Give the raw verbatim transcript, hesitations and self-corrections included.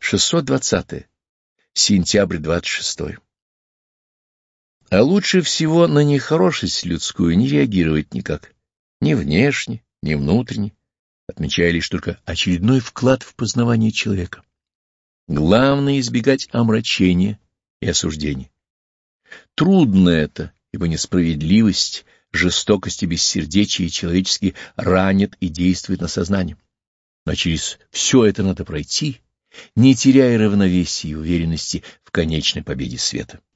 шестьсот двадцатое. Сентябрь двадцать шестое. А лучше всего на нехорошесть людскую не реагировать никак, ни внешне, ни внутренне, отмечая лишь только очередной вклад в познавание человека. Главное — избегать омрачения и осуждения. Трудно это, ибо несправедливость, жестокость и бессердечие человеческие ранят и действуют на сознание. Но через все это надо пройти, не теряя равновесия и уверенности в конечной победе света.